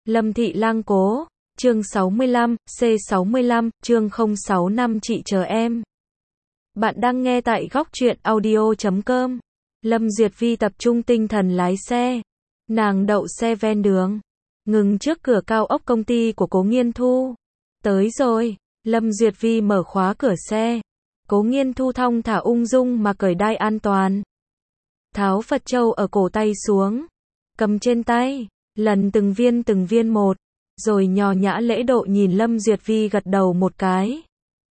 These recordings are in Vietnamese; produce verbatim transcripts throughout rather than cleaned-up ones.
Lâm Thị Lang Cố, chương sáu mươi lăm, C sáu mươi lăm, chương không sáu năm chị chờ em. Bạn đang nghe tại góc truyện audio chấm com. Lâm Duyệt Vi tập trung tinh thần lái xe. Nàng đậu xe ven đường, ngừng trước cửa cao ốc công ty của Cố Nghiên Thu. Tới rồi, Lâm Duyệt Vi mở khóa cửa xe. Cố Nghiên Thu thong thả ung dung mà cởi đai an toàn. Tháo Phật châu ở cổ tay xuống, cầm trên tay, lần từng viên từng viên một, rồi nhò nhã lễ độ nhìn Lâm Duyệt Vi gật đầu một cái.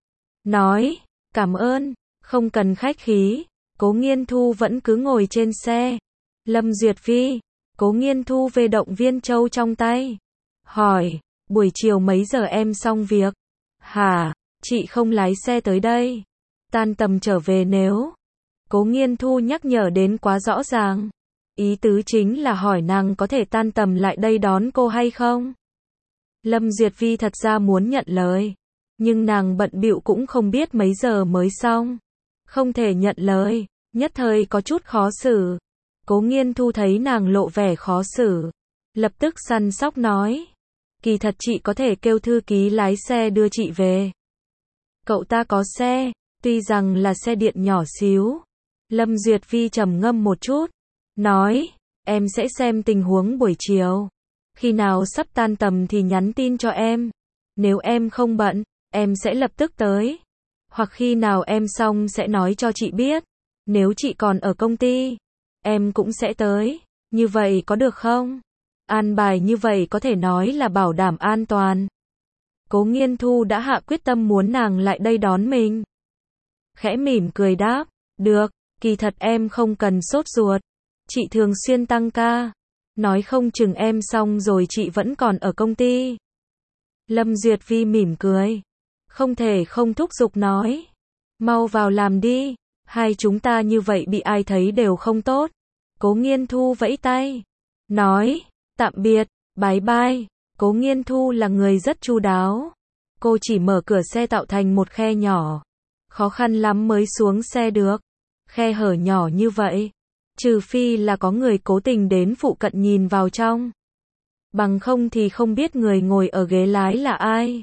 Nói, cảm ơn, không cần khách khí. Cố Nghiên Thu vẫn cứ ngồi trên xe. Lâm Duyệt Vi, Cố Nghiên Thu về động viên châu trong tay. Hỏi, buổi chiều mấy giờ em xong việc? Hả, chị không lái xe tới đây. Tan tầm trở về nếu. Cố Nghiên Thu nhắc nhở đến quá rõ ràng. Ý tứ chính là hỏi nàng có thể tan tầm lại đây đón cô hay không? Lâm Duyệt Vi thật ra muốn nhận lời, nhưng nàng bận bịu cũng không biết mấy giờ mới xong. Không thể nhận lời, nhất thời có chút khó xử. Cố Nghiên Thu thấy nàng lộ vẻ khó xử, lập tức săn sóc nói. Kỳ thật chị có thể kêu thư ký lái xe đưa chị về. Cậu ta có xe, tuy rằng là xe điện nhỏ xíu. Lâm Duyệt Vi trầm ngâm một chút, nói, em sẽ xem tình huống buổi chiều. Khi nào sắp tan tầm thì nhắn tin cho em. Nếu em không bận, em sẽ lập tức tới. Hoặc khi nào em xong sẽ nói cho chị biết. Nếu chị còn ở công ty, em cũng sẽ tới. Như vậy có được không? An bài như vậy có thể nói là bảo đảm an toàn. Cố Nghiên Thu đã hạ quyết tâm muốn nàng lại đây đón mình. Khẽ mỉm cười đáp, được, kỳ thật em không cần sốt ruột. Chị thường xuyên tăng ca. Nói không chừng em xong rồi chị vẫn còn ở công ty. Lâm Duyệt Vi mỉm cười. Không thể không thúc giục nói. Mau vào làm đi. Hai chúng ta như vậy bị ai thấy đều không tốt. Cố Nghiên Thu vẫy tay. Nói, tạm biệt, bye bye. Cố Nghiên Thu là người rất chu đáo. Cô chỉ mở cửa xe tạo thành một khe nhỏ. Khó khăn lắm mới xuống xe được. Khe hở nhỏ như vậy. Trừ phi là có người cố tình đến phụ cận nhìn vào trong. Bằng không thì không biết người ngồi ở ghế lái là ai.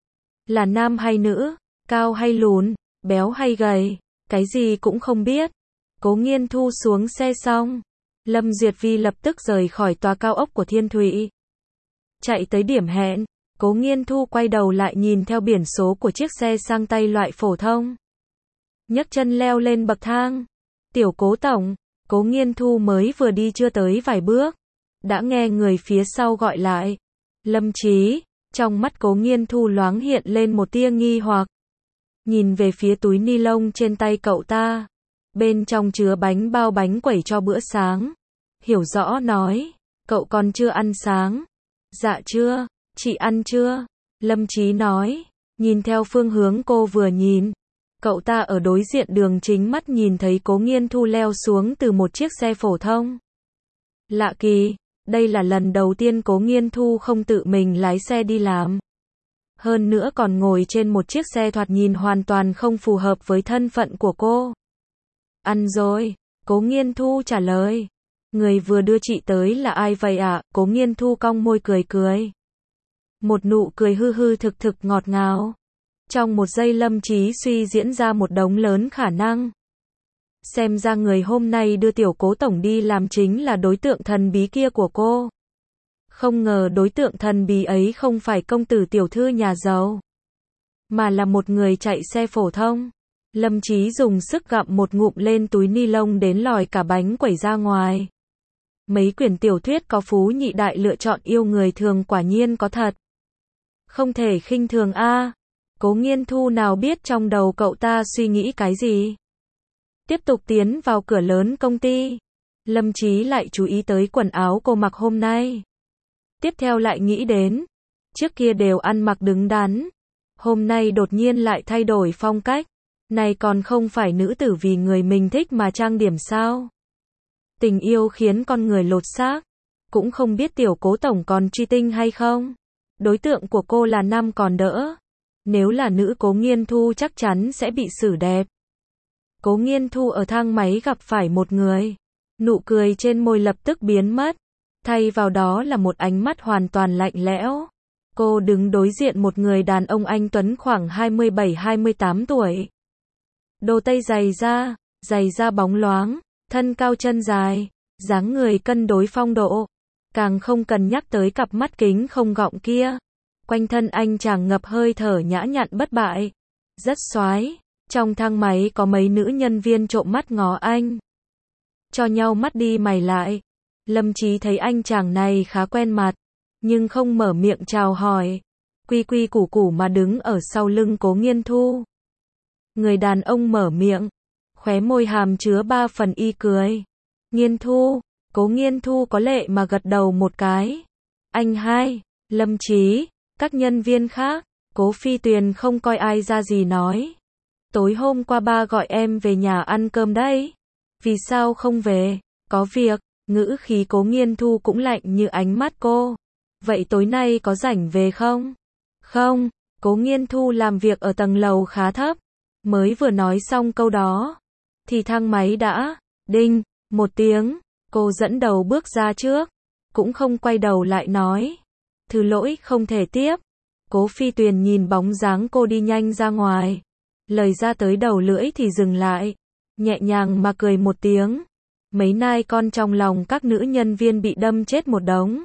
Là nam hay nữ, cao hay lùn, béo hay gầy, cái gì cũng không biết. Cố Nghiên Thu xuống xe xong, Lâm Duyệt Vi lập tức rời khỏi tòa cao ốc của Thiên Thụy. Chạy tới điểm hẹn, Cố Nghiên Thu quay đầu lại nhìn theo biển số của chiếc xe sang tay loại phổ thông. Nhấc chân leo lên bậc thang. Tiểu Cố tổng. Cố Nghiên Thu mới vừa đi chưa tới vài bước, đã nghe người phía sau gọi lại. Lâm Chí. Trong mắt Cố Nghiên Thu loáng hiện lên một tia nghi hoặc. Nhìn về phía túi ni lông trên tay cậu ta. Bên trong chứa bánh bao bánh quẩy cho bữa sáng. Hiểu rõ nói, cậu còn chưa ăn sáng. Dạ chưa, chị ăn chưa? Lâm Chí nói, nhìn theo phương hướng cô vừa nhìn. Cậu ta ở đối diện đường chính mắt nhìn thấy Cố Nghiên Thu leo xuống từ một chiếc xe phổ thông. Lạ kỳ, đây là lần đầu tiên Cố Nghiên Thu không tự mình lái xe đi làm. Hơn nữa còn ngồi trên một chiếc xe thoạt nhìn hoàn toàn không phù hợp với thân phận của cô. Ăn rồi, Cố Nghiên Thu trả lời. Người vừa đưa chị tới là ai vậy ạ? À? Cố Nghiên Thu cong môi cười cười. Một nụ cười hư hư thực thực ngọt ngào. Trong một giây Lâm Chí suy diễn ra một đống lớn khả năng. Xem ra người hôm nay đưa Tiểu Cố tổng đi làm chính là đối tượng thần bí kia của cô. Không ngờ đối tượng thần bí ấy không phải công tử tiểu thư nhà giàu, mà là một người chạy xe phổ thông. Lâm Chí dùng sức gặm một ngụm lên túi ni lông đến lòi cả bánh quẩy ra ngoài. Mấy quyển tiểu thuyết có phú nhị đại lựa chọn yêu người thường quả nhiên có thật. Không thể khinh thường a. Cố Nghiên Thu nào biết trong đầu cậu ta suy nghĩ cái gì. Tiếp tục tiến vào cửa lớn công ty. Lâm Chí lại chú ý tới quần áo cô mặc hôm nay. Tiếp theo lại nghĩ đến, trước kia đều ăn mặc đứng đắn. Hôm nay đột nhiên lại thay đổi phong cách. Này còn không phải nữ tử vì người mình thích mà trang điểm sao? Tình yêu khiến con người lột xác. Cũng không biết Tiểu Cố tổng còn truy tinh hay không? Đối tượng của cô là nam còn đỡ. Nếu là nữ Cố Nghiên Thu chắc chắn sẽ bị xử đẹp. Cố Nghiên Thu ở thang máy gặp phải một người. Nụ cười trên môi lập tức biến mất. Thay vào đó là một ánh mắt hoàn toàn lạnh lẽo. Cô đứng đối diện một người đàn ông anh tuấn khoảng hai mươi bảy hai mươi tám tuổi. Đồ tây giày da, giày da bóng loáng, thân cao chân dài, dáng người cân đối phong độ. Càng không cần nhắc tới cặp mắt kính không gọng kia. Quanh thân anh chàng ngập hơi thở nhã nhặn bất bại. Rất xoái. Trong thang máy có mấy nữ nhân viên trộm mắt ngó anh. Cho nhau mắt đi mày lại. Lâm Chí thấy anh chàng này khá quen mặt, nhưng không mở miệng chào hỏi. Quy quy củ củ mà đứng ở sau lưng Cố Nghiên Thu. Người đàn ông mở miệng, khóe môi hàm chứa ba phần y cười. Nghiên Thu, Cố Nghiên Thu có lệ mà gật đầu một cái. Anh hai, Lâm Chí, các nhân viên khác, Cố Phi Tuyền không coi ai ra gì nói. Tối hôm qua ba gọi em về nhà ăn cơm đấy. Vì sao không về? Có việc. Ngữ khí Cố Nghiên Thu cũng lạnh như ánh mắt cô. Vậy tối nay có rảnh về không? Không. Cố Nghiên Thu làm việc ở tầng lầu khá thấp. Mới vừa nói xong câu đó, thì thang máy đã đinh một tiếng. Cô dẫn đầu bước ra trước, cũng không quay đầu lại nói. Thứ lỗi không thể tiếp. Cố Phi Tuyền nhìn bóng dáng cô đi nhanh ra ngoài. Lời ra tới đầu lưỡi thì dừng lại. Nhẹ nhàng mà cười một tiếng. Mấy nai con trong lòng các nữ nhân viên bị đâm chết một đống.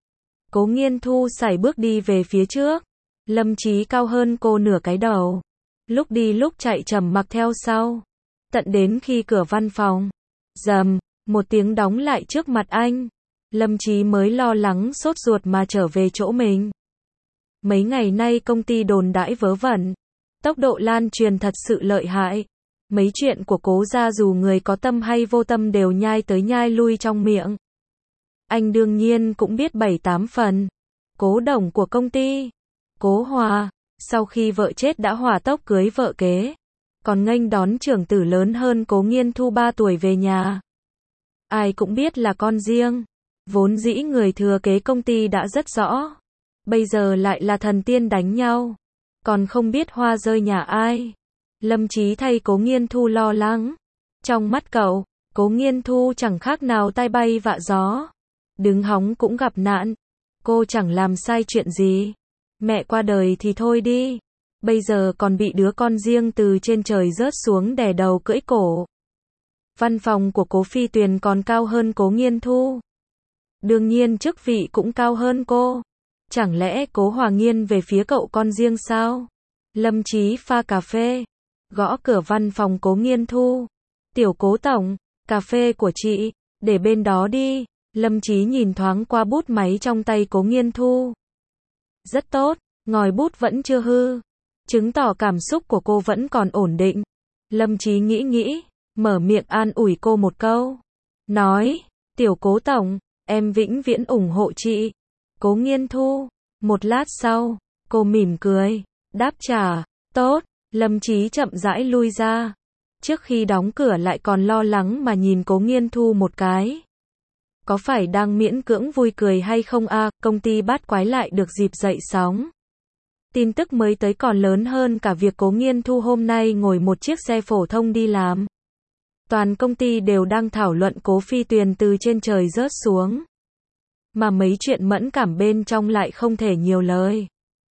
Cố Nghiên Thu sải bước đi về phía trước. Lâm Chí cao hơn cô nửa cái đầu. Lúc đi lúc chạy trầm mặc theo sau. Tận đến khi cửa văn phòng rầm một tiếng đóng lại trước mặt anh. Lâm Chí mới lo lắng sốt ruột mà trở về chỗ mình. Mấy ngày nay công ty đồn đãi vớ vẩn. Tốc độ lan truyền thật sự lợi hại. Mấy chuyện của Cố gia dù người có tâm hay vô tâm đều nhai tới nhai lui trong miệng. Anh đương nhiên cũng biết bảy tám phần. Cố đồng của công ty, Cố Hòa, sau khi vợ chết đã hỏa tốc cưới vợ kế. Còn nghênh đón trưởng tử lớn hơn Cố Nghiên Thu ba tuổi về nhà. Ai cũng biết là con riêng. Vốn dĩ người thừa kế công ty đã rất rõ. Bây giờ lại là thần tiên đánh nhau. Còn không biết hoa rơi nhà ai. Lâm Chí thay Cố Nghiên Thu lo lắng. Trong mắt cậu, Cố Nghiên Thu chẳng khác nào tai bay vạ gió. Đứng hóng cũng gặp nạn. Cô chẳng làm sai chuyện gì. Mẹ qua đời thì thôi đi. Bây giờ còn bị đứa con riêng từ trên trời rớt xuống đè đầu cưỡi cổ. Văn phòng của Cố Phi Tuyền còn cao hơn Cố Nghiên Thu. Đương nhiên chức vị cũng cao hơn cô. Chẳng lẽ Cố Hòa nghiêng về phía cậu con riêng sao? Lâm Chí pha cà phê. Gõ cửa văn phòng Cố Nghiên Thu. Tiểu Cố tổng, cà phê của chị, để bên đó đi. Lâm Chí nhìn thoáng qua bút máy trong tay Cố Nghiên Thu. Rất tốt, ngòi bút vẫn chưa hư. Chứng tỏ cảm xúc của cô vẫn còn ổn định. Lâm Chí nghĩ nghĩ, mở miệng an ủi cô một câu. Nói, Tiểu Cố tổng, em vĩnh viễn ủng hộ chị. Cố Nghiên Thu. Một lát sau, cô mỉm cười, đáp trả, tốt. Lâm Chí chậm rãi lui ra. Trước khi đóng cửa lại còn lo lắng mà nhìn Cố Nghiên Thu một cái. Có phải đang miễn cưỡng vui cười hay không a? À, công ty bát quái lại được dịp dậy sóng. Tin tức mới tới còn lớn hơn cả việc Cố Nghiên Thu hôm nay ngồi một chiếc xe phổ thông đi làm. Toàn công ty đều đang thảo luận Cố Phi Tuyền từ trên trời rớt xuống. Mà mấy chuyện mẫn cảm bên trong lại không thể nhiều lời.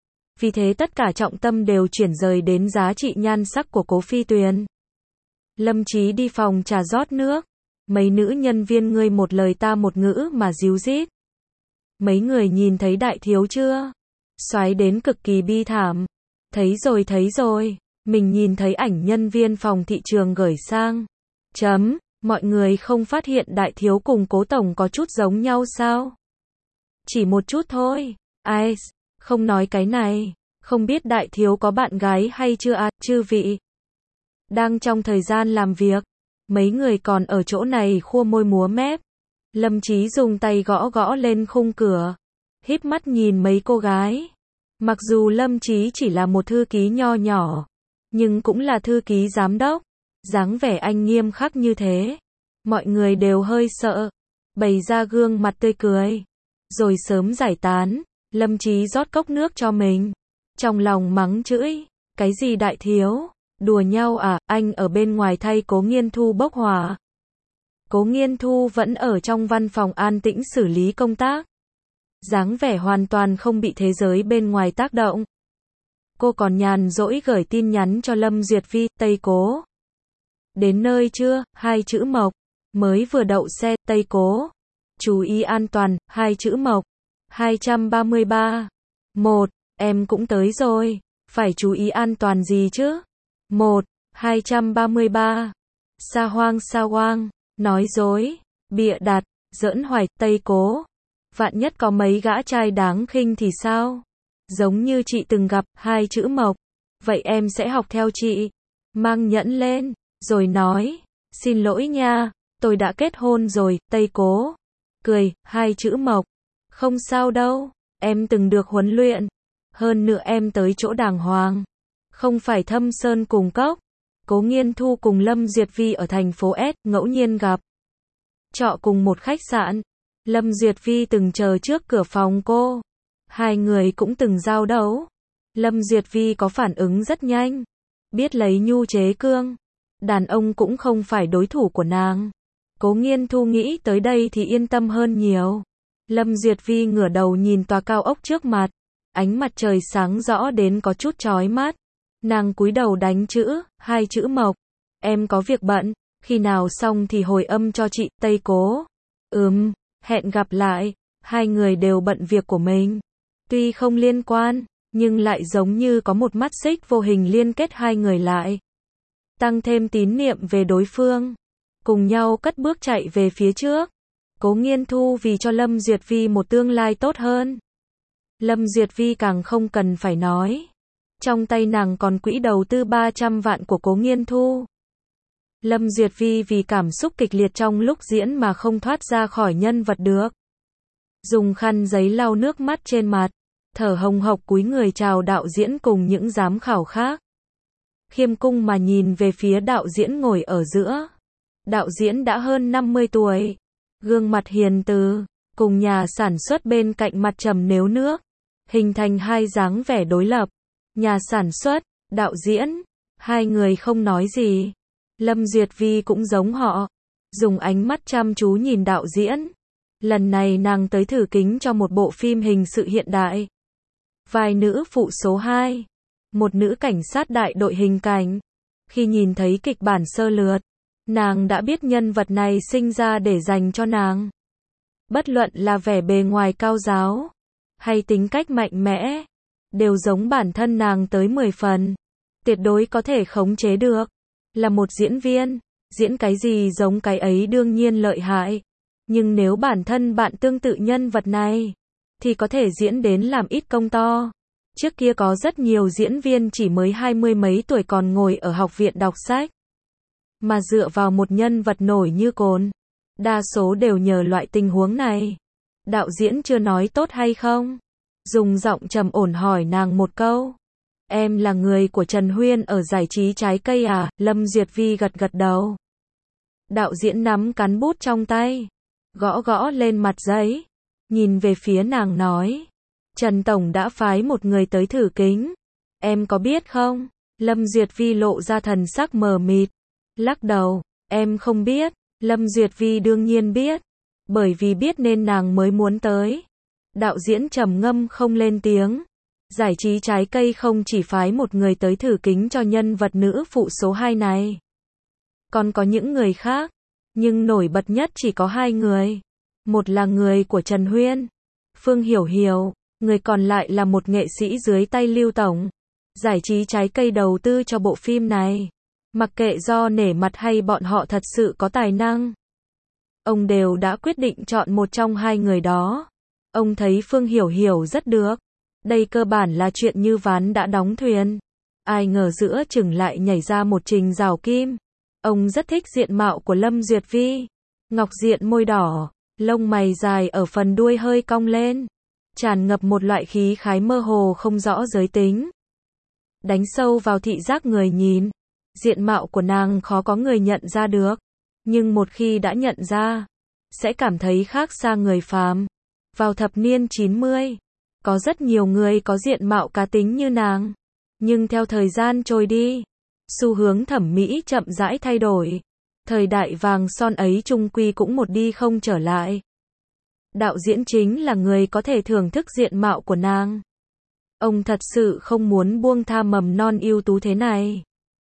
Vì thế tất cả trọng tâm đều chuyển rời đến giá trị nhan sắc của Cố Phi Tuyền. Lâm Chí đi phòng trà rót nước. Mấy nữ nhân viên ngươi một lời ta một ngữ mà díu dít. Mấy người nhìn thấy đại thiếu chưa? Xoáy đến cực kỳ bi thảm. Thấy rồi thấy rồi. Mình nhìn thấy ảnh nhân viên phòng thị trường gửi sang. Chấm, mọi người không phát hiện đại thiếu cùng Cố tổng có chút giống nhau sao? Chỉ một chút thôi. Ai, không nói cái này. Không biết đại thiếu có bạn gái hay chưa à, chư vị? Đang trong thời gian làm việc. Mấy người còn ở chỗ này khua môi múa mép. Lâm Chí dùng tay gõ gõ lên khung cửa. Híp mắt nhìn mấy cô gái. Mặc dù Lâm Chí chỉ là một thư ký nho nhỏ, nhưng cũng là thư ký giám đốc. Dáng vẻ anh nghiêm khắc như thế. Mọi người đều hơi sợ. Bày ra gương mặt tươi cười. Rồi sớm giải tán. Lâm Chí rót cốc nước cho mình. Trong lòng mắng chửi. Cái gì đại thiếu? Đùa nhau à? Anh ở bên ngoài thay Cố Nghiên Thu bốc hỏa. Cố Nghiên Thu vẫn ở trong văn phòng an tĩnh xử lý công tác. Dáng vẻ hoàn toàn không bị thế giới bên ngoài tác động. Cô còn nhàn rỗi gửi tin nhắn cho Lâm Duyệt Vi, Tây Cố. Đến nơi chưa, hai chữ mộc. Mới vừa đậu xe, Tây Cố. Chú ý an toàn, hai chữ mộc. hai trăm ba mươi ba. Một, em cũng tới rồi. Phải chú ý an toàn gì chứ? Một, hai trăm ba mươi ba. Sa hoang sa hoang. Nói dối, bịa đặt, giỡn hoài, Tây Cố. Vạn nhất có mấy gã trai đáng khinh thì sao? Giống như chị từng gặp, hai chữ mộc. Vậy em sẽ học theo chị. Mang nhẫn lên, rồi nói, xin lỗi nha, tôi đã kết hôn rồi, Tây Cố. Cười, hai chữ mộc. Không sao đâu, em từng được huấn luyện. Hơn nữa em tới chỗ đàng hoàng. Không phải thâm sơn cùng cốc. Cố Nghiên Thu cùng Lâm Duyệt Vi ở thành phố S, ngẫu nhiên gặp. Trọ cùng một khách sạn. Lâm Duyệt Vi từng chờ trước cửa phòng cô. Hai người cũng từng giao đấu. Lâm Duyệt Vi có phản ứng rất nhanh. Biết lấy nhu chế cương. Đàn ông cũng không phải đối thủ của nàng. Cố Nghiên Thu nghĩ tới đây thì yên tâm hơn nhiều. Lâm Duyệt Vi ngửa đầu nhìn tòa cao ốc trước mặt. Ánh mặt trời sáng rõ đến có chút chói mắt. Nàng cúi đầu đánh chữ, hai chữ mộc. Em có việc bận, khi nào xong thì hồi âm cho chị, Tây Cố. Ừm, hẹn gặp lại. Hai người đều bận việc của mình. Tuy không liên quan, nhưng lại giống như có một mắt xích vô hình liên kết hai người lại. Tăng thêm tín niệm về đối phương. Cùng nhau cất bước chạy về phía trước. Cố Nghiên Thu vì cho Lâm Duyệt Vi một tương lai tốt hơn. Lâm Duyệt Vi càng không cần phải nói. Trong tay nàng còn quỹ đầu tư ba trăm vạn của Cố Nghiên Thu. Lâm Duyệt Vi vì cảm xúc kịch liệt trong lúc diễn mà không thoát ra khỏi nhân vật được. Dùng khăn giấy lau nước mắt trên mặt, thở hồng hộc cúi người chào đạo diễn cùng những giám khảo khác. Khiêm cung mà nhìn về phía đạo diễn ngồi ở giữa. Đạo diễn đã hơn năm mươi tuổi, gương mặt hiền từ, cùng nhà sản xuất bên cạnh mặt trầm nếu nước, hình thành hai dáng vẻ đối lập. Nhà sản xuất, đạo diễn, hai người không nói gì. Lâm Duyệt Vi cũng giống họ, dùng ánh mắt chăm chú nhìn đạo diễn. Lần này nàng tới thử kính cho một bộ phim hình sự hiện đại. Vai nữ phụ số hai, một nữ cảnh sát đại đội hình cảnh. Khi nhìn thấy kịch bản sơ lược, nàng đã biết nhân vật này sinh ra để dành cho nàng. Bất luận là vẻ bề ngoài cao giáo, hay tính cách mạnh mẽ, đều giống bản thân nàng tới mười phần. Tuyệt đối có thể khống chế được. Là một diễn viên, diễn cái gì giống cái ấy đương nhiên lợi hại. Nhưng nếu bản thân bạn tương tự nhân vật này, thì có thể diễn đến làm ít công to. Trước kia có rất nhiều diễn viên chỉ mới hai mươi mấy tuổi còn ngồi ở học viện đọc sách. Mà dựa vào một nhân vật nổi như Cồn. Đa số đều nhờ loại tình huống này. Đạo diễn chưa nói tốt hay không? Dùng giọng trầm ổn hỏi nàng một câu. Em là người của Trần Huyên ở giải trí trái cây à? Lâm Duyệt Vi gật gật đầu. Đạo diễn nắm cán bút trong tay, gõ gõ lên mặt giấy, nhìn về phía nàng nói. Trần Tổng đã phái một người tới thử kính. Em có biết không? Lâm Duyệt Vi lộ ra thần sắc mờ mịt. Lắc đầu, em không biết. Lâm Duyệt Vi đương nhiên biết. Bởi vì biết nên nàng mới muốn tới. Đạo diễn trầm ngâm không lên tiếng. Giải trí trái cây không chỉ phái một người tới thử kính cho nhân vật nữ phụ số hai này. Còn có những người khác. Nhưng nổi bật nhất chỉ có hai người. Một là người của Trần Huyên, Phương Hiểu Hiểu. Người còn lại là một nghệ sĩ dưới tay Lưu Tổng. Giải trí trái cây đầu tư cho bộ phim này. Mặc kệ do nể mặt hay bọn họ thật sự có tài năng, ông đều đã quyết định chọn một trong hai người đó. Ông thấy Phương Hiểu Hiểu rất được. Đây cơ bản là chuyện như ván đã đóng thuyền. Ai ngờ giữa chừng lại nhảy ra một Trình Rào Kim. Ông rất thích diện mạo của Lâm Duyệt Vi. Ngọc diện môi đỏ, lông mày dài ở phần đuôi hơi cong lên. Tràn ngập một loại khí khái mơ hồ không rõ giới tính. Đánh sâu vào thị giác người nhìn. Diện mạo của nàng khó có người nhận ra được. Nhưng một khi đã nhận ra, sẽ cảm thấy khác xa người phàm. Vào thập niên chín mươi, có rất nhiều người có diện mạo cá tính như nàng. Nhưng theo thời gian trôi đi, xu hướng thẩm mỹ chậm rãi thay đổi. Thời đại vàng son ấy chung quy cũng một đi không trở lại. Đạo diễn chính là người có thể thưởng thức diện mạo của nàng. Ông thật sự không muốn buông tha mầm non ưu tú thế này.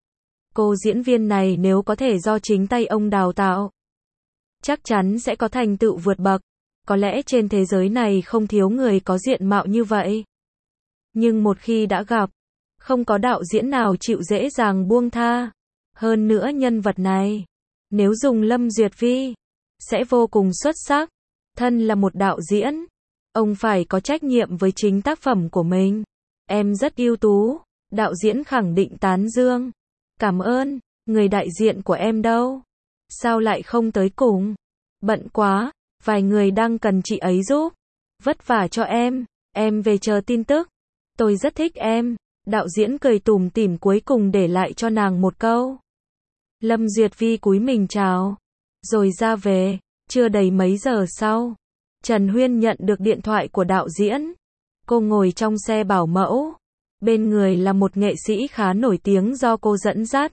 Cô diễn viên này nếu có thể do chính tay ông đào tạo, chắc chắn sẽ có thành tựu vượt bậc. Có lẽ trên thế giới này không thiếu người có diện mạo như vậy. Nhưng một khi đã gặp, không có đạo diễn nào chịu dễ dàng buông tha. Hơn nữa nhân vật này, nếu dùng Lâm Duyệt Vi, sẽ vô cùng xuất sắc. Thân là một đạo diễn, ông phải có trách nhiệm với chính tác phẩm của mình. Em rất ưu tú, đạo diễn khẳng định tán dương. Cảm ơn, người đại diện của em đâu? Sao lại không tới cùng? Bận quá, vài người đang cần chị ấy giúp. Vất vả cho em, em về chờ tin tức. Tôi rất thích em. Đạo diễn cười tủm tỉm cuối cùng để lại cho nàng một câu. Lâm Duyệt Vi cúi mình chào, rồi ra về. Chưa đầy mấy giờ sau, Trần Huyên nhận được điện thoại của đạo diễn. Cô ngồi trong xe bảo mẫu, bên người là một nghệ sĩ khá nổi tiếng do cô dẫn dắt.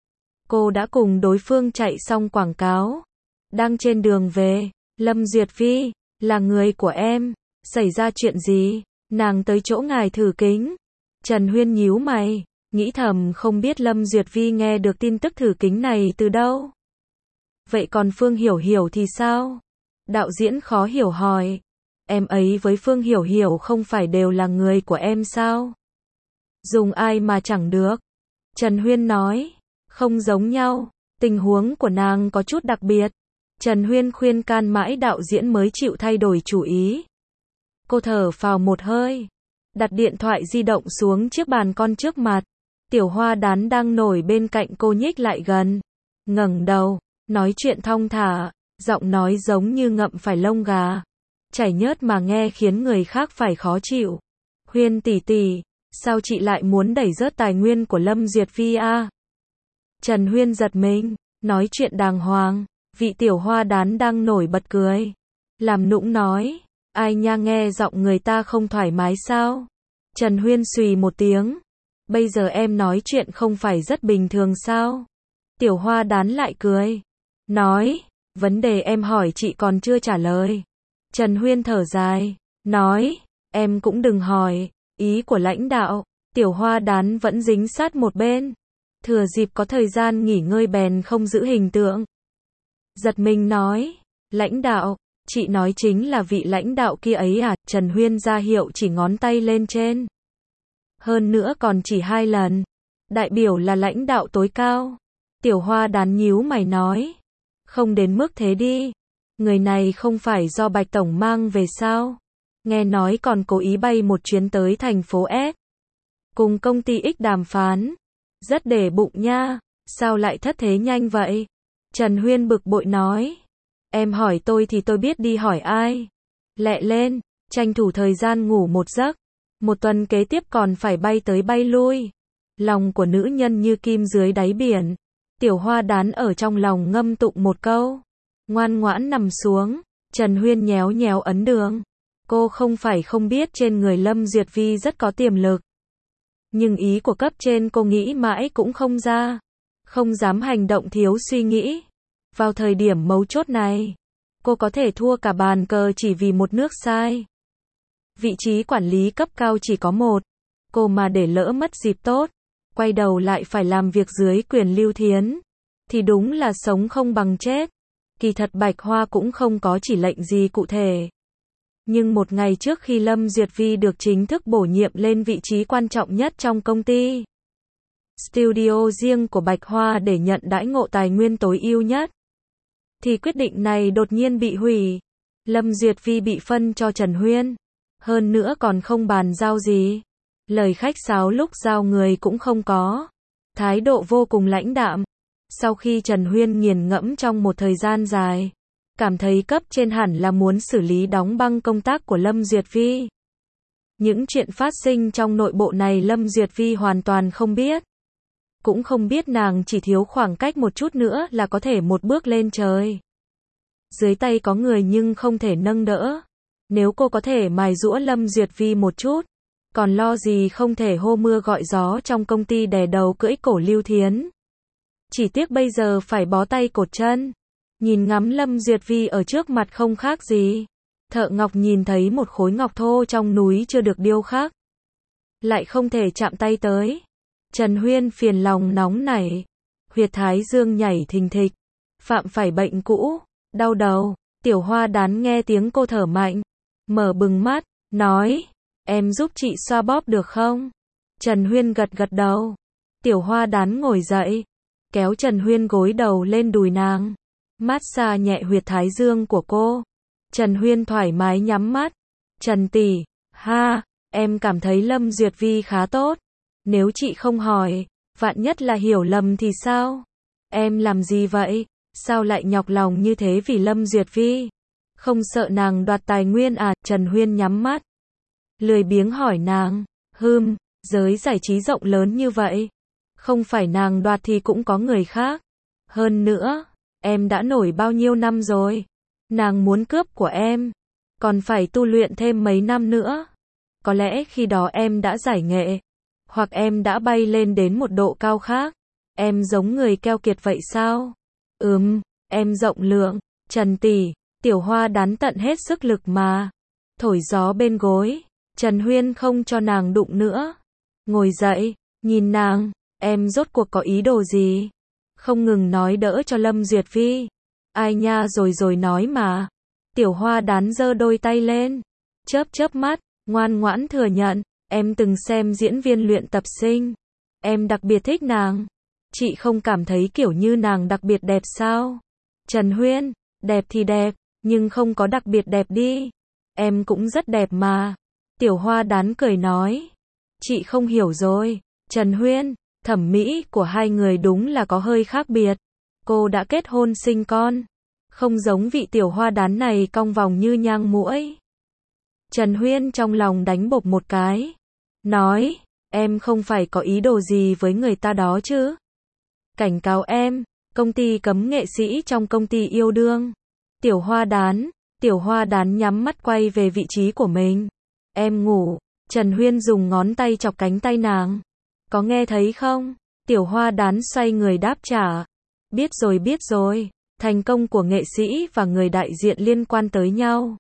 Cô đã cùng đối phương chạy xong quảng cáo, đang trên đường về. Lâm Duyệt Vi, là người của em, xảy ra chuyện gì? Nàng tới chỗ ngài thử kính. Trần Huyên nhíu mày, nghĩ thầm không biết Lâm Duyệt Vi nghe được tin tức thử kính này từ đâu. Vậy còn Phương Hiểu Hiểu thì sao? Đạo diễn khó hiểu hỏi. Em ấy với Phương Hiểu Hiểu không phải đều là người của em sao? Dùng ai mà chẳng được. Trần Huyên nói, không giống nhau, tình huống của nàng có chút đặc biệt. Trần Huyên khuyên can mãi đạo diễn mới chịu thay đổi chủ ý. Cô thở phào một hơi, đặt điện thoại di động xuống chiếc bàn con trước mặt. Tiểu Hoa Đán đang nổi bên cạnh cô nhích lại gần, ngẩng đầu, nói chuyện thong thả, giọng nói giống như ngậm phải lông gà, chảy nhớt mà nghe khiến người khác phải khó chịu. Huyên tỷ tỷ, sao chị lại muốn đẩy rớt tài nguyên của Lâm Duyệt Vi à? Trần Huyên giật mình, nói chuyện đàng hoàng. Vị Tiểu Hoa Đán đang nổi bật cười, làm nũng nói, ai nha, nghe giọng người ta không thoải mái sao? Trần Huyên xùy một tiếng, bây giờ em nói chuyện không phải rất bình thường sao? Tiểu Hoa Đán lại cười, nói, vấn đề em hỏi chị còn chưa trả lời. Trần Huyên thở dài, nói, em cũng đừng hỏi, ý của lãnh đạo. Tiểu Hoa Đán vẫn dính sát một bên, thừa dịp có thời gian nghỉ ngơi bèn không giữ hình tượng. Giật mình nói, lãnh đạo, chị nói chính là vị lãnh đạo kia ấy à? Trần Huyên ra hiệu chỉ ngón tay lên trên. Hơn nữa còn chỉ hai lần, đại biểu là lãnh đạo tối cao. Tiểu Hoa Đán nhíu mày nói, không đến mức thế đi, người này không phải do Bạch Tổng mang về sao? Nghe nói còn cố ý bay một chuyến tới thành phố S, cùng công ty X đàm phán, rất để bụng nha, sao lại thất thế nhanh vậy? Trần Huyên bực bội nói, em hỏi tôi thì tôi biết đi hỏi ai. Lẹ lên, tranh thủ thời gian ngủ một giấc, một tuần kế tiếp còn phải bay tới bay lui. Lòng của nữ nhân như kim dưới đáy biển. Tiểu Hoa Đán ở trong lòng ngâm tụng một câu, ngoan ngoãn nằm xuống. Trần Huyên nhéo nhéo ấn đường. Cô không phải không biết trên người Lâm Duyệt Vi rất có tiềm lực, nhưng ý của cấp trên cô nghĩ mãi cũng không ra, không dám hành động thiếu suy nghĩ. Vào thời điểm mấu chốt này, cô có thể thua cả bàn cờ chỉ vì một nước sai. Vị trí quản lý cấp cao chỉ có một, cô mà để lỡ mất dịp tốt, quay đầu lại phải làm việc dưới quyền Lưu Thiến, thì đúng là sống không bằng chết. Kỳ thật Bạch Hoa cũng không có chỉ lệnh gì cụ thể. Nhưng một ngày trước khi Lâm Duyệt Vi được chính thức bổ nhiệm lên vị trí quan trọng nhất trong công ty, studio riêng của Bạch Hoa để nhận đãi ngộ tài nguyên tối ưu nhất, thì quyết định này đột nhiên bị hủy. Lâm Duyệt Vi bị phân cho Trần Huyên, hơn nữa còn không bàn giao gì. Lời khách sáo lúc giao người cũng không có, thái độ vô cùng lãnh đạm. Sau khi Trần Huyên nghiền ngẫm trong một thời gian dài, cảm thấy cấp trên hẳn là muốn xử lý đóng băng công tác của Lâm Duyệt Vi. Những chuyện phát sinh trong nội bộ này Lâm Duyệt Vi hoàn toàn không biết. Cũng không biết nàng chỉ thiếu khoảng cách một chút nữa là có thể một bước lên trời. Dưới tay có người nhưng không thể nâng đỡ. Nếu cô có thể mài giũa Lâm Duyệt Vi một chút, còn lo gì không thể hô mưa gọi gió trong công ty đè đầu cưỡi cổ Lưu Thiến. Chỉ tiếc bây giờ phải bó tay cột chân. Nhìn ngắm Lâm Duyệt Vi ở trước mặt không khác gì. Thợ ngọc nhìn thấy một khối ngọc thô trong núi chưa được điêu khắc. Lại không thể chạm tay tới. Trần Huyên phiền lòng nóng nảy. Huyệt thái dương nhảy thình thịch. Phạm phải bệnh cũ. Đau đầu. Tiểu Hoa Đán nghe tiếng cô thở mạnh. Mở bừng mắt. Nói. Em giúp chị xoa bóp được không? Trần Huyên gật gật đầu. Tiểu Hoa Đán ngồi dậy. Kéo Trần Huyên gối đầu lên đùi nàng. Mát xa nhẹ huyệt thái dương của cô. Trần Huyên thoải mái nhắm mắt. Trần tỷ, ha, em cảm thấy Lâm Duyệt Vi khá tốt. Nếu chị không hỏi, vạn nhất là hiểu lầm thì sao? Em làm gì vậy? Sao lại nhọc lòng như thế vì Lâm Duyệt Vi? Không sợ nàng đoạt tài nguyên à? Trần Huyên nhắm mắt. Lười biếng hỏi nàng. Hừm, giới giải trí rộng lớn như vậy. Không phải nàng đoạt thì cũng có người khác. Hơn nữa, em đã nổi bao nhiêu năm rồi. Nàng muốn cướp của em. Còn phải tu luyện thêm mấy năm nữa. Có lẽ khi đó em đã giải nghệ. Hoặc em đã bay lên đến một độ cao khác. Em giống người keo kiệt vậy sao? Ừm, em rộng lượng. Trần tỷ, Tiểu Hoa Đán tận hết sức lực mà. Thổi gió bên gối. Trần Huyên không cho nàng đụng nữa. Ngồi dậy, nhìn nàng. Em rốt cuộc có ý đồ gì? Không ngừng nói đỡ cho Lâm Duyệt Vi. Ai nha rồi rồi nói mà. Tiểu Hoa Đán giơ đôi tay lên. Chớp chớp mắt, ngoan ngoãn thừa nhận. Em từng xem diễn viên luyện tập sinh. Em đặc biệt thích nàng. Chị không cảm thấy kiểu như nàng đặc biệt đẹp sao? Trần Huyên, đẹp thì đẹp, nhưng không có đặc biệt đẹp đi. Em cũng rất đẹp mà. Tiểu Hoa Đán cười nói. Chị không hiểu rồi. Trần Huyên, thẩm mỹ của hai người đúng là có hơi khác biệt. Cô đã kết hôn sinh con. Không giống vị Tiểu Hoa Đán này cong vòng như nhang muỗi. Trần Huyên trong lòng đánh bộp một cái. Nói, em không phải có ý đồ gì với người ta đó chứ. Cảnh cáo em, công ty cấm nghệ sĩ trong công ty yêu đương. Tiểu Hoa Đán, Tiểu Hoa Đán nhắm mắt quay về vị trí của mình. Em ngủ. Trần Huyên dùng ngón tay chọc cánh tay nàng. Có nghe thấy không? Tiểu Hoa Đán xoay người đáp trả. Biết rồi biết rồi. Thành công của nghệ sĩ và người đại diện liên quan tới nhau.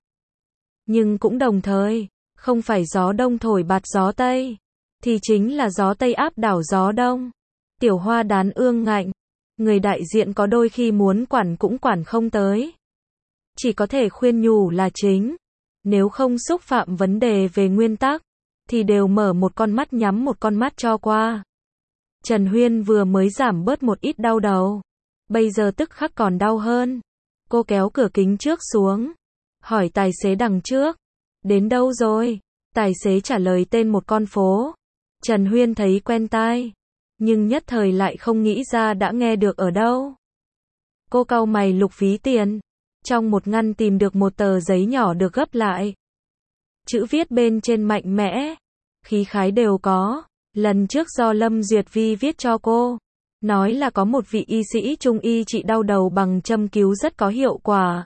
Nhưng cũng đồng thời, không phải gió đông thổi bạt gió tây, thì chính là gió tây áp đảo gió đông. Tiểu Hoa Đán ương ngạnh. Người đại diện có đôi khi muốn quản cũng quản không tới. Chỉ có thể khuyên nhủ là chính. Nếu không xúc phạm vấn đề về nguyên tắc, thì đều mở một con mắt nhắm một con mắt cho qua. Trần Huyên vừa mới giảm bớt một ít đau đầu. Bây giờ tức khắc còn đau hơn. Cô kéo cửa kính trước xuống. Hỏi tài xế đằng trước. Đến đâu rồi? Tài xế trả lời tên một con phố. Trần Huyên thấy quen tai. Nhưng nhất thời lại không nghĩ ra đã nghe được ở đâu. Cô cau mày lục ví tiền. Trong một ngăn tìm được một tờ giấy nhỏ được gấp lại. Chữ viết bên trên mạnh mẽ. Khí khái đều có. Lần trước do Lâm Duyệt Vi viết cho cô. Nói là có một vị y sĩ trung y trị đau đầu bằng châm cứu rất có hiệu quả.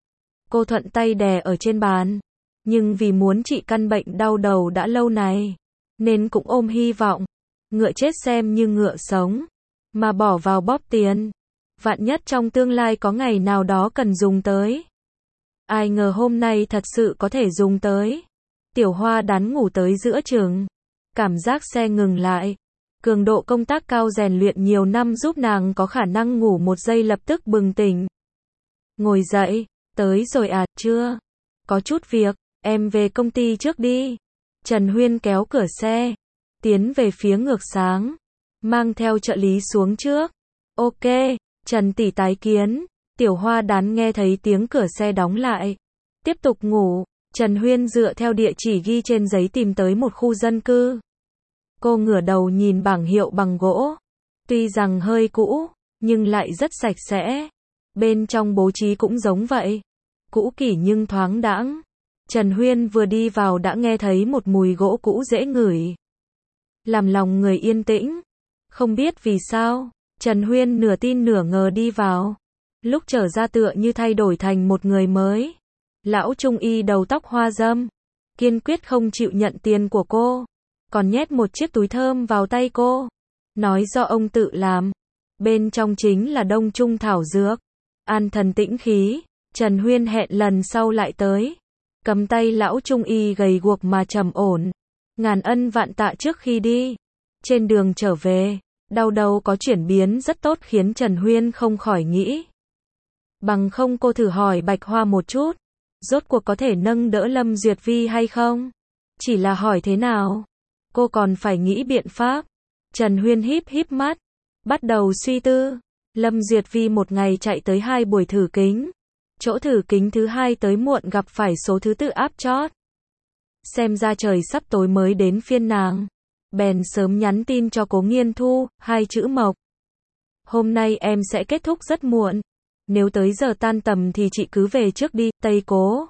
Cô thuận tay đè ở trên bàn. Nhưng vì muốn trị căn bệnh đau đầu đã lâu này, nên cũng ôm hy vọng. Ngựa chết xem như ngựa sống. Mà bỏ vào bóp tiền. Vạn nhất trong tương lai có ngày nào đó cần dùng tới. Ai ngờ hôm nay thật sự có thể dùng tới. Tiểu Hoa Đán ngủ tới giữa chừng. Cảm giác xe ngừng lại. Cường độ công tác cao rèn luyện nhiều năm giúp nàng có khả năng ngủ một giây lập tức bừng tỉnh. Ngồi dậy, tới rồi à, chưa? Có chút việc, em về công ty trước đi. Trần Huyên kéo cửa xe, tiến về phía ngược sáng, mang theo trợ lý xuống trước. Ok, Trần tỷ tái kiến. Tiểu Hoa Đán nghe thấy tiếng cửa xe đóng lại. Tiếp tục ngủ, Trần Huyên dựa theo địa chỉ ghi trên giấy tìm tới một khu dân cư. Cô ngửa đầu nhìn bảng hiệu bằng gỗ. Tuy rằng hơi cũ, nhưng lại rất sạch sẽ. Bên trong bố trí cũng giống vậy. Cũ kỷ nhưng thoáng đãng. Trần Huyên vừa đi vào đã nghe thấy một mùi gỗ cũ dễ ngửi. Làm lòng người yên tĩnh. Không biết vì sao, Trần Huyên nửa tin nửa ngờ đi vào. Lúc trở ra tựa như thay đổi thành một người mới. Lão trung y đầu tóc hoa râm. Kiên quyết không chịu nhận tiền của cô. Còn nhét một chiếc túi thơm vào tay cô. Nói do ông tự làm. Bên trong chính là đông trung thảo dược. An thần tĩnh khí, Trần Huyên hẹn lần sau lại tới. Cầm tay lão trung y gầy guộc mà trầm ổn. Ngàn ân vạn tạ trước khi đi. Trên đường trở về, đau đầu có chuyển biến rất tốt khiến Trần Huyên không khỏi nghĩ. Bằng không cô thử hỏi Bạch Hoa một chút. Rốt cuộc có thể nâng đỡ Lâm Duyệt Vi hay không? Chỉ là hỏi thế nào? Cô còn phải nghĩ biện pháp. Trần Huyên híp híp mắt. Bắt đầu suy tư. Lâm Duyệt Vi một ngày chạy tới hai buổi thử kính. Chỗ thử kính thứ hai tới muộn gặp phải số thứ tự áp chót. Xem ra trời sắp tối mới đến phiên nàng. Bèn sớm nhắn tin cho Cố Nghiên Thu, hai chữ mộc. Hôm nay em sẽ kết thúc rất muộn. Nếu tới giờ tan tầm thì chị cứ về trước đi, Tây Cố.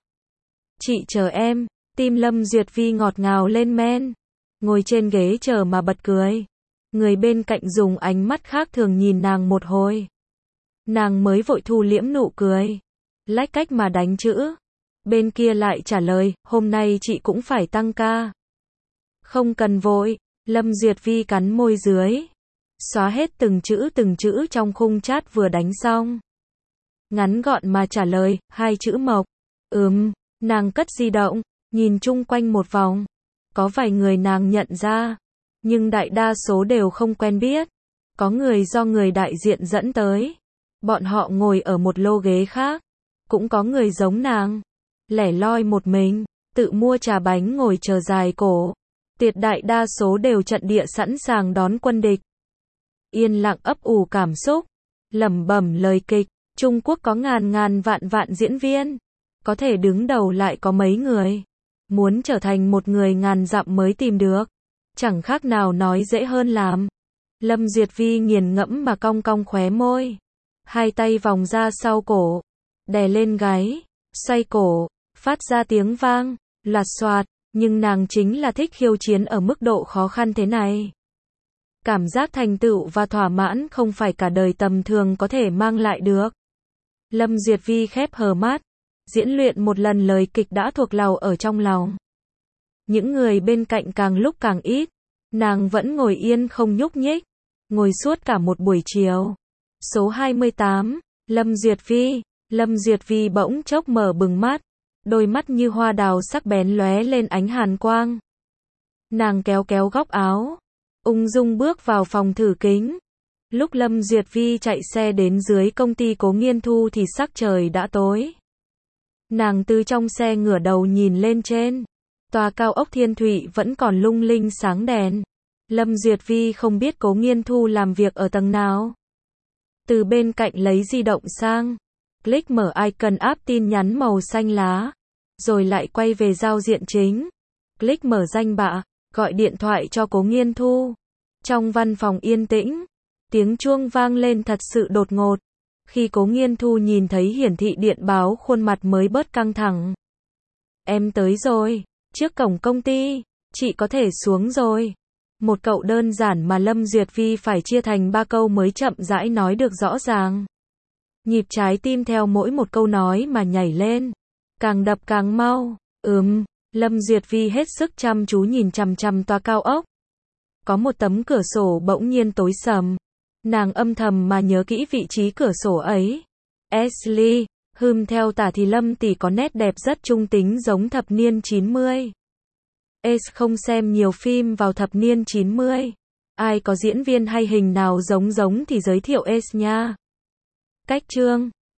Chị chờ em. Tim Lâm Duyệt Vi ngọt ngào lên men. Ngồi trên ghế chờ mà bật cười. Người bên cạnh dùng ánh mắt khác thường nhìn nàng một hồi. Nàng mới vội thu liễm nụ cười. Lách cách mà đánh chữ. Bên kia lại trả lời, hôm nay chị cũng phải tăng ca. Không cần vội. Lâm Duyệt Vi cắn môi dưới. Xóa hết từng chữ từng chữ trong khung chat vừa đánh xong. Ngắn gọn mà trả lời, hai chữ mộc. Ừm, nàng cất di động, nhìn chung quanh một vòng. Có vài người nàng nhận ra, nhưng đại đa số đều không quen biết. Có người do người đại diện dẫn tới. Bọn họ ngồi ở một lô ghế khác. Cũng có người giống nàng. Lẻ loi một mình, tự mua trà bánh ngồi chờ dài cổ. Tuyệt đại đa số đều trận địa sẵn sàng đón quân địch. Yên lặng ấp ủ cảm xúc. Lẩm bẩm lời kịch. Trung Quốc có ngàn ngàn vạn vạn diễn viên. Có thể đứng đầu lại có mấy người. Muốn trở thành một người ngàn dặm mới tìm được. Chẳng khác nào nói dễ hơn làm. Lâm Duyệt Vi nghiền ngẫm mà cong cong khóe môi. Hai tay vòng ra sau cổ. Đè lên gáy. Xoay cổ. Phát ra tiếng vang. Loạt xoạt. Nhưng nàng chính là thích khiêu chiến ở mức độ khó khăn thế này. Cảm giác thành tựu và thỏa mãn không phải cả đời tầm thường có thể mang lại được. Lâm Duyệt Vi khép hờ mắt. Diễn luyện một lần lời kịch đã thuộc lầu ở trong lòng. Những người bên cạnh càng lúc càng ít. Nàng vẫn ngồi yên không nhúc nhích. Ngồi suốt cả một buổi chiều. Số hai mươi tám. Lâm Duyệt Vi. Lâm Duyệt Vi bỗng chốc mở bừng mắt. Đôi mắt như hoa đào sắc bén lóe lên ánh hàn quang. Nàng kéo kéo góc áo. Ung dung bước vào phòng thử kính. Lúc Lâm Duyệt Vi chạy xe đến dưới công ty Cố Nghiên Thu thì sắc trời đã tối. Nàng từ trong xe ngửa đầu nhìn lên trên. Tòa cao ốc Thiên Thụy vẫn còn lung linh sáng đèn. Lâm Duyệt Vi không biết Cố Nghiên Thu làm việc ở tầng nào. Từ bên cạnh lấy di động sang. Click mở icon app tin nhắn màu xanh lá. Rồi lại quay về giao diện chính. Click mở danh bạ. Gọi điện thoại cho Cố Nghiên Thu. Trong văn phòng yên tĩnh. Tiếng chuông vang lên thật sự đột ngột. Khi Cố Nghiên Thu nhìn thấy hiển thị điện báo khuôn mặt mới bớt căng thẳng. Em tới rồi. Trước cổng công ty. Chị có thể xuống rồi. Một câu đơn giản mà Lâm Duyệt Vi phải chia thành ba câu mới chậm rãi nói được rõ ràng. Nhịp trái tim theo mỗi một câu nói mà nhảy lên. Càng đập càng mau. Ừm. Lâm Duyệt Vi hết sức chăm chú nhìn chằm chằm tòa cao ốc. Có một tấm cửa sổ bỗng nhiên tối sầm. Nàng âm thầm mà nhớ kỹ vị trí cửa sổ ấy. Ashley, hừm theo tả thì Lâm tỷ có nét đẹp rất trung tính giống thập niên chín mươi. Ace không xem nhiều phim vào thập niên chín mươi. Ai có diễn viên hay hình nào giống giống thì giới thiệu Ace nha. Cách chương